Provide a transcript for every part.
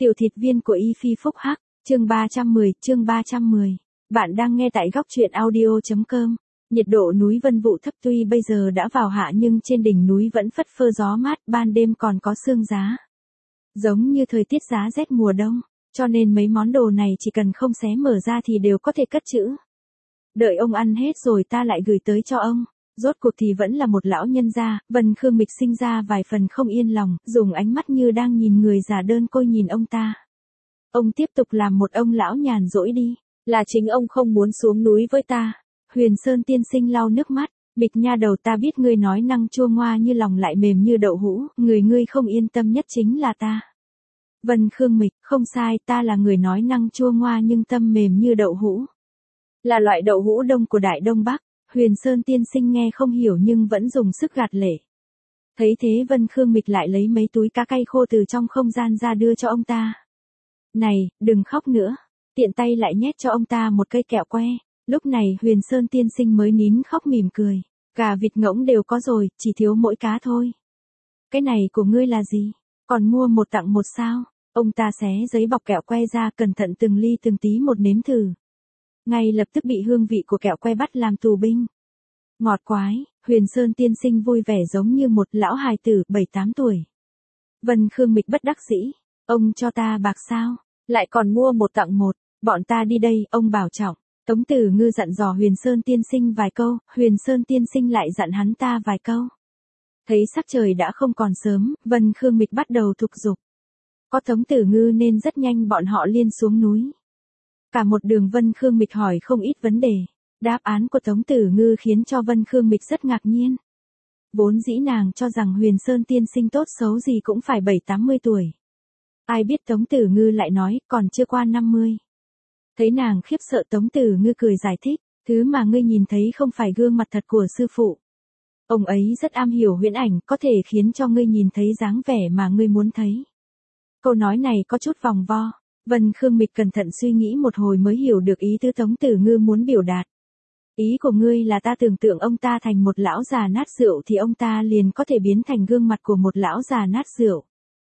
Tiểu thịt viên của Y Phi Phúc Hắc, chương 310. Bạn đang nghe tại góc truyện audio.com. Nhiệt độ núi Vân Vũ thấp tuy bây giờ đã vào hạ nhưng trên đỉnh núi vẫn phất phơ gió mát, ban đêm còn có sương giá. Giống như thời tiết giá rét mùa đông, cho nên mấy món đồ này chỉ cần không xé mở ra thì đều có thể cất trữ. Đợi ông ăn hết rồi ta lại gửi tới cho ông. Rốt cuộc thì vẫn là một lão nhân gia, Vân Khương Mịch sinh ra vài phần không yên lòng, dùng ánh mắt như đang nhìn người già đơn côi nhìn ông ta. Ông tiếp tục làm một ông lão nhàn rỗi đi, là chính ông không muốn xuống núi với ta. Huyền Sơn tiên sinh lau nước mắt, Mịch nha đầu, ta biết ngươi nói năng chua ngoa như lòng lại mềm như đậu hũ, người ngươi không yên tâm nhất chính là ta. Vân Khương Mịch, không sai, ta là người nói năng chua ngoa nhưng tâm mềm như đậu hũ. Là loại đậu hũ đông của Đại Đông Bắc. Huyền Sơn tiên sinh nghe không hiểu nhưng vẫn dùng sức gạt lệ. Thấy thế Vân Khương Mịch lại lấy mấy túi cá cay khô từ trong không gian ra đưa cho ông ta. Này, đừng khóc nữa. Tiện tay lại nhét cho ông ta một cây kẹo que. Lúc này Huyền Sơn tiên sinh mới nín khóc mỉm cười. Gà vịt ngỗng đều có rồi, chỉ thiếu mỗi cá thôi. Cái này của ngươi là gì? Còn mua một tặng một sao? Ông ta xé giấy bọc kẹo que ra, cẩn thận từng ly từng tí một nếm thử. Ngay lập tức bị hương vị của kẹo que bắt làm tù binh. Ngọt quái, Huyền Sơn tiên sinh vui vẻ giống như một lão hài tử 7-8 tuổi. Vân Khương Mịch bất đắc dĩ, ông cho ta bạc sao, lại còn mua một tặng một, bọn ta đi đây, ông bảo trọng. Tống Tử Ngư dặn dò Huyền Sơn tiên sinh vài câu, Huyền Sơn tiên sinh lại dặn hắn ta vài câu. Thấy sắc trời đã không còn sớm, Vân Khương Mịch bắt đầu thúc giục. Có Tống Tử Ngư nên rất nhanh bọn họ liên xuống núi. Cả một đường Vân Khương Mịch hỏi không ít vấn đề. Đáp án của Tống Tử Ngư khiến cho Vân Khương Mịch rất ngạc nhiên. Vốn dĩ nàng cho rằng Huyền Sơn tiên sinh tốt xấu gì cũng phải 7-80 tuổi. Ai biết Tống Tử Ngư lại nói còn chưa qua 50. Thấy nàng khiếp sợ, Tống Tử Ngư cười giải thích, thứ mà ngươi nhìn thấy không phải gương mặt thật của sư phụ. Ông ấy rất am hiểu huyễn ảnh, có thể khiến cho ngươi nhìn thấy dáng vẻ mà ngươi muốn thấy. Câu nói này có chút vòng vo. Vân Khương Mịch cẩn thận suy nghĩ một hồi mới hiểu được ý tứ Tống Tử Ngư muốn biểu đạt. Ý của ngươi là ta tưởng tượng ông ta thành một lão già nát rượu thì ông ta liền có thể biến thành gương mặt của một lão già nát rượu.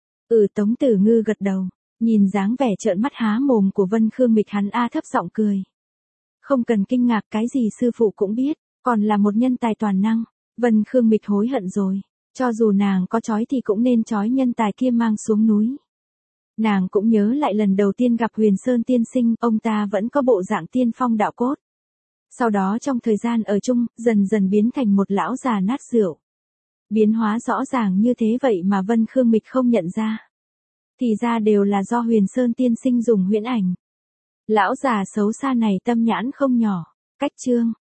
Tống Tử Ngư gật đầu, nhìn dáng vẻ trợn mắt há mồm của Vân Khương Mịch hắn thấp giọng cười. Không cần kinh ngạc, cái gì sư phụ cũng biết, còn là một nhân tài toàn năng. Vân Khương Mịch hối hận rồi, cho dù nàng có trói thì cũng nên trói nhân tài kia mang xuống núi. Nàng cũng nhớ lại lần đầu tiên gặp Huyền Sơn tiên sinh, ông ta vẫn có bộ dạng tiên phong đạo cốt. Sau đó trong thời gian ở chung, dần dần biến thành một lão già nát rượu. Biến hóa rõ ràng như thế vậy mà Vân Khương Mịch không nhận ra. Thì ra đều là do Huyền Sơn tiên sinh dùng huyễn ảnh. Lão già xấu xa này tâm nhãn không nhỏ. Cách chương.